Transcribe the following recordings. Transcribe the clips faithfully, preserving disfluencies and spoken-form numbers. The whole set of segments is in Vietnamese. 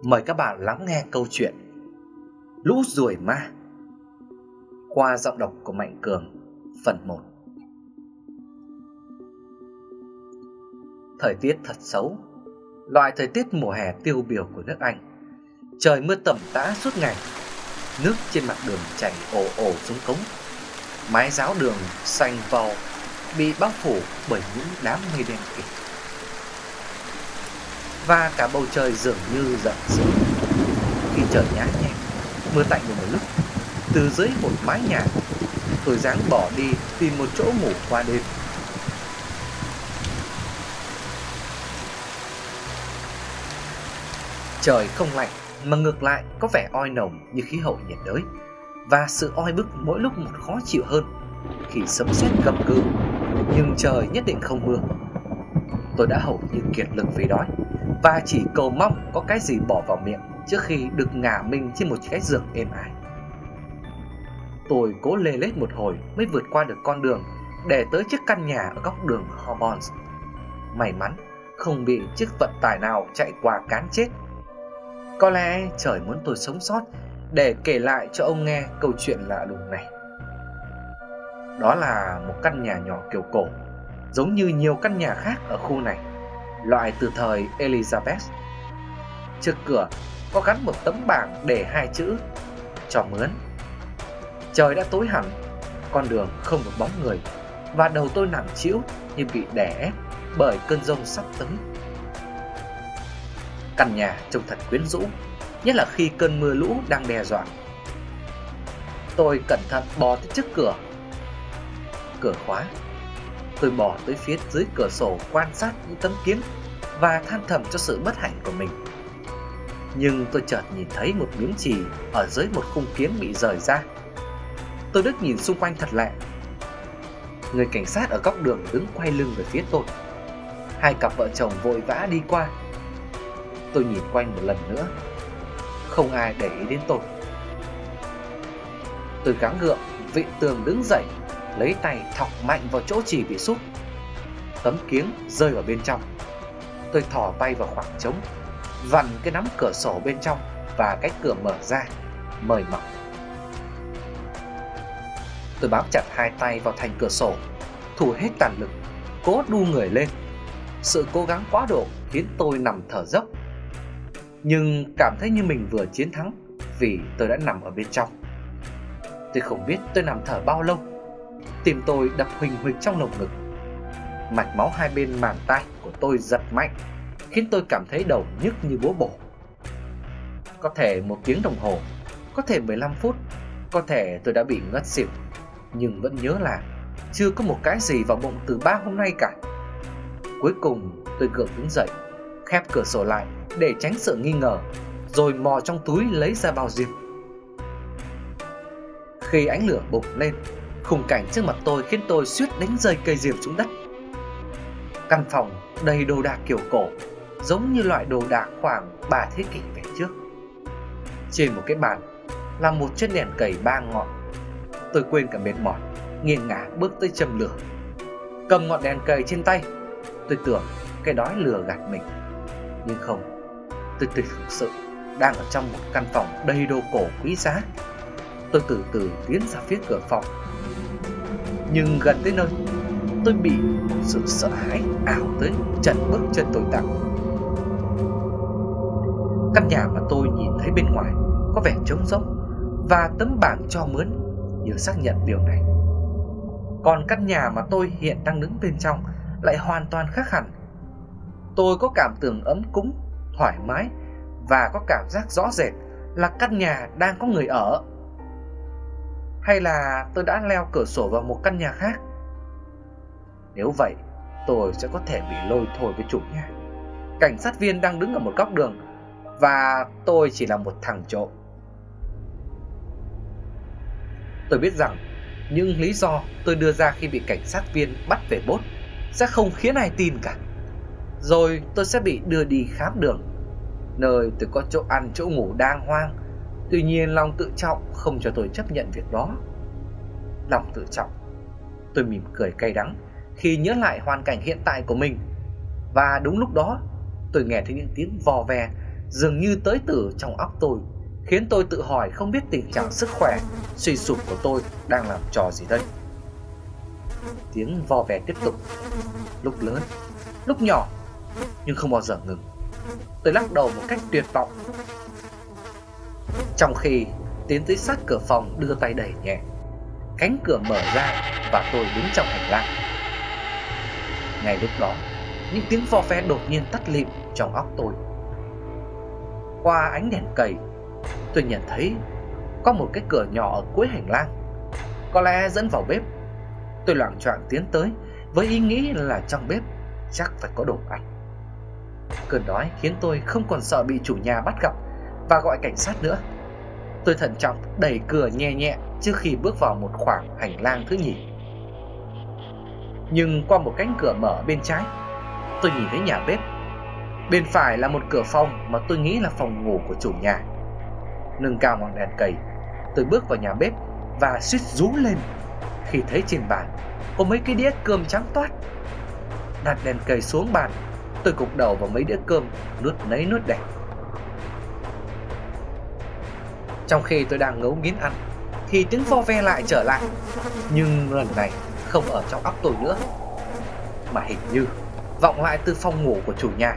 Mời các bạn lắng nghe câu chuyện Lũ ruồi ma qua giọng đọc của Mạnh Cường, phần một. Thời tiết thật xấu, loại thời tiết mùa hè tiêu biểu của nước Anh. Trời mưa tầm tã suốt ngày, nước trên mặt đường chảy ồ ồ xuống cống. Mái giáo đường xanh vò bị bao phủ bởi những đám mây đen kịt, và cả bầu trời dường như giận dữ. Khi trời nhá nhem, mưa tạnh được một lúc, từ dưới một mái nhà, tôi dáng bỏ đi tìm một chỗ ngủ qua đêm. Trời không lạnh mà ngược lại có vẻ oi nồng như khí hậu nhiệt đới, và sự oi bức mỗi lúc một khó chịu hơn khi sấm sét gầm gừ, nhưng trời nhất định không mưa. Tôi đã hầu như kiệt lực vì đói, và chỉ cầu mong có cái gì bỏ vào miệng trước khi được ngả mình trên một cái giường êm ái. Tôi cố lê lết một hồi mới vượt qua được con đường để tới chiếc căn nhà ở góc đường Holborn. May mắn không bị chiếc vận tải nào chạy qua cán chết. Có lẽ trời muốn tôi sống sót để kể lại cho ông nghe câu chuyện lạ lùng này. Đó là một căn nhà nhỏ kiểu cổ, giống như nhiều căn nhà khác ở khu này, loại từ thời Elizabeth. Trước cửa có gắn một tấm bảng để hai chữ cho mướn. Trời đã tối hẳn, con đường không một bóng người, và đầu tôi nặng trĩu như bị đè ép bởi cơn giông sắp tới. Căn nhà trông thật quyến rũ, nhất là khi cơn mưa lũ đang đe dọa. Tôi cẩn thận bò tới trước cửa. Cửa khóa. Tôi bò tới phía dưới cửa sổ quan sát những tấm kiến và than thầm cho sự bất hạnh của mình. Nhưng tôi chợt nhìn thấy một miếng chì ở dưới một khung kiến bị rời ra. Tôi đứt nhìn xung quanh thật lẹ. Người cảnh sát ở góc đường đứng quay lưng về phía tôi. Hai cặp vợ chồng vội vã đi qua. Tôi nhìn quanh một lần nữa, không ai để ý đến tôi. Tôi gắng gượng vịn tường đứng dậy, lấy tay thọc mạnh vào chỗ chì bị sút. Tấm kiếng rơi vào bên trong. Tôi thò tay vào khoảng trống, vặn cái nắm cửa sổ bên trong, và cái cửa mở ra, mời mọc. Tôi bám chặt hai tay vào thành cửa sổ, thủ hết tàn lực, cố đu người lên. Sự cố gắng quá độ khiến tôi nằm thở dốc, nhưng cảm thấy như mình vừa chiến thắng vì tôi đã nằm ở bên trong. Tôi không biết tôi nằm thở bao lâu. Tim tôi đập huỳnh huỳnh trong lồng ngực. Mạch máu hai bên màng tai của tôi giật mạnh, khiến tôi cảm thấy đầu nhức như búa bổ. Có thể một tiếng đồng hồ, có thể mười lăm phút, có thể tôi đã bị ngất xỉu, nhưng vẫn nhớ là chưa có một cái gì vào bụng từ ba hôm nay cả. Cuối cùng tôi gượng đứng dậy, khép cửa sổ lại để tránh sự nghi ngờ, rồi mò trong túi lấy ra bao diêm. Khi ánh lửa bùng lên, khung cảnh trước mặt tôi khiến tôi suýt đánh rơi cây diêm xuống đất. Căn phòng đầy đồ đạc kiểu cổ, giống như loại đồ đạc khoảng ba thế kỷ về trước. Trên một cái bàn là một chiếc đèn cầy ba ngọn. Tôi quên cả mệt mỏi, nghiêng ngả bước tới châm lửa. Cầm ngọn đèn cầy trên tay, tôi tưởng cái đói lừa gạt mình. Nhưng không, tôi thực sự đang ở trong một căn phòng đầy đồ cổ quý giá. Tôi từ từ tiến ra phía cửa phòng, nhưng gần tới nơi, tôi bị một sự sợ hãi ảo tới chặn bước chân tôi tặng. Căn nhà mà tôi nhìn thấy bên ngoài có vẻ trống rỗng, và tấm bảng cho mướn như xác nhận điều này. Còn căn nhà mà tôi hiện đang đứng bên trong lại hoàn toàn khác hẳn. Tôi có cảm tưởng ấm cúng, thoải mái, và có cảm giác rõ rệt là căn nhà đang có người ở. Hay là tôi đã leo cửa sổ vào một căn nhà khác? Nếu vậy, tôi sẽ có thể bị lôi thôi với chủ nhà. Cảnh sát viên đang đứng ở một góc đường, và tôi chỉ là một thằng trộm. Tôi biết rằng những lý do tôi đưa ra khi bị cảnh sát viên bắt về bốt sẽ không khiến ai tin cả. Rồi tôi sẽ bị đưa đi khám đường, nơi tôi có chỗ ăn chỗ ngủ đàng hoàng. Tuy nhiên lòng tự trọng không cho tôi chấp nhận việc đó. Lòng tự trọng. Tôi mỉm cười cay đắng khi nhớ lại hoàn cảnh hiện tại của mình. Và đúng lúc đó, tôi nghe thấy những tiếng vò vè dường như tới từ trong óc tôi, khiến tôi tự hỏi không biết tình trạng sức khỏe suy sụp của tôi đang làm trò gì đây. Tiếng vo ve tiếp tục, lúc lớn, lúc nhỏ, nhưng không bao giờ ngừng. Tôi lắc đầu một cách tuyệt vọng, trong khi tiến tới sát cửa phòng, đưa tay đẩy nhẹ. Cánh cửa mở ra và tôi đứng trong hành lang. Ngay lúc đó, những tiếng vo ve đột nhiên tắt lịm trong óc tôi. Qua ánh đèn cầy, tôi nhận thấy có một cái cửa nhỏ ở cuối hành lang, có lẽ dẫn vào bếp. Tôi loạng choạng tiến tới với ý nghĩ là trong bếp chắc phải có đồ ăn. Cơn đói khiến tôi không còn sợ bị chủ nhà bắt gặp và gọi cảnh sát nữa. Tôi thận trọng đẩy cửa nhẹ nhẹ trước khi bước vào một khoảng hành lang thứ nhì. Nhưng qua một cánh cửa mở bên trái, tôi nhìn thấy nhà bếp. Bên phải là một cửa phòng mà tôi nghĩ là phòng ngủ của chủ nhà. Nâng cao ngọn đèn cầy, tôi bước vào nhà bếp và suýt rú lên khi thấy trên bàn có mấy cái đĩa cơm trắng toát. Đặt đèn cầy xuống bàn, tôi gục đầu vào mấy đĩa cơm, nuốt nấy nuốt đẻ. Trong khi tôi đang ngấu nghiến ăn thì tiếng vo ve lại trở lại, nhưng lần này không ở trong óc tôi nữa, mà hình như vọng lại từ phòng ngủ của chủ nhà.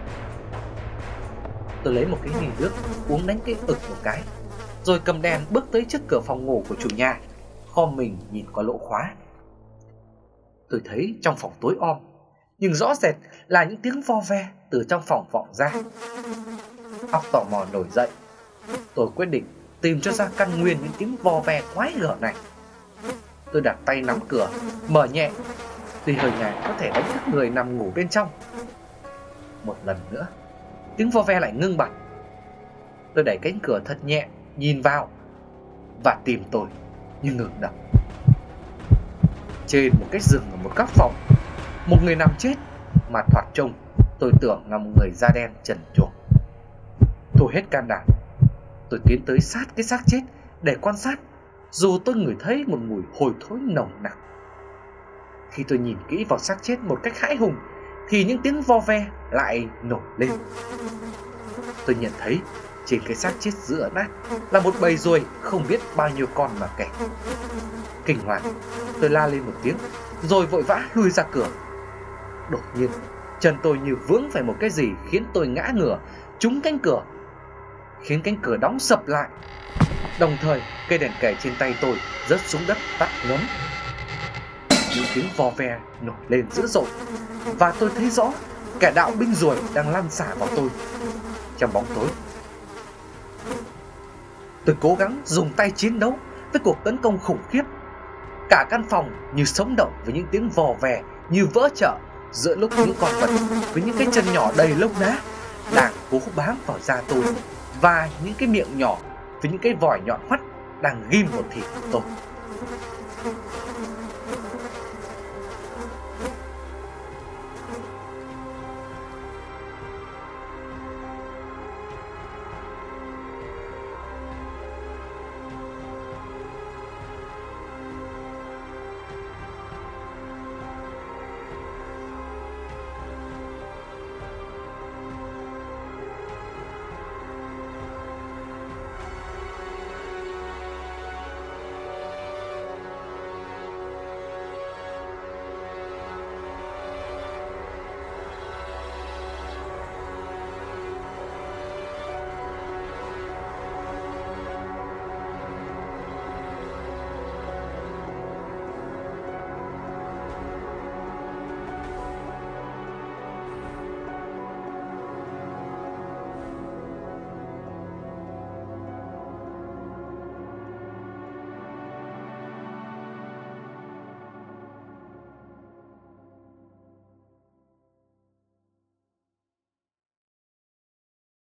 Tôi lấy một cái ly nước uống đánh cái ực một cái, rồi cầm đèn bước tới trước cửa phòng ngủ của chủ nhà, khom mình nhìn qua lỗ khóa. Tôi thấy trong phòng tối om, nhưng rõ rệt là những tiếng vo ve từ trong phòng vọng ra. Óc tò mò nổi dậy, tôi quyết định tìm cho ra căn nguyên những tiếng vo ve quái gở này. Tôi đặt tay nắm cửa, mở nhẹ, tuy hơi nhẹ có thể đánh thức người nằm ngủ bên trong. Một lần nữa, tiếng vo ve lại ngưng bặt. Tôi đẩy cánh cửa thật nhẹ, nhìn vào, và tim tôi như ngừng đập. Trên một cái giường ở một góc phòng, một người nằm chết mà thoạt trông tôi tưởng là một người da đen trần truồng. Thôi hết can đảm, tôi tiến tới sát cái xác chết để quan sát, dù tôi ngửi thấy một mùi hôi thối nồng nặc. Khi tôi nhìn kỹ vào xác chết một cách hãi hùng thì những tiếng vo ve lại nổi lên. Tôi nhận thấy trên cái xác chết giữa nát là một bầy ruồi không biết bao nhiêu con mà kể. Kinh hoàng, tôi la lên một tiếng rồi vội vã lui ra cửa. Đột nhiên chân tôi như vướng phải một cái gì khiến tôi ngã ngửa trúng cánh cửa, khiến cánh cửa đóng sập lại. Đồng thời cây đèn cầy trên tay tôi rớt xuống đất tắt ngấm. Những tiếng vo ve nổi lên dữ dội, và tôi thấy rõ kẻ đạo binh ruồi đang lăn xả vào tôi. Trong bóng tối, tôi cố gắng dùng tay chiến đấu với cuộc tấn công khủng khiếp. Cả căn phòng như sống động với những tiếng vò vè như vỡ chợ, giữa lúc những con vật với những cái chân nhỏ đầy lông lá đang cố bám vào da tôi, và những cái miệng nhỏ với những cái vòi nhọn hoắt đang ghim vào thịt của tôi.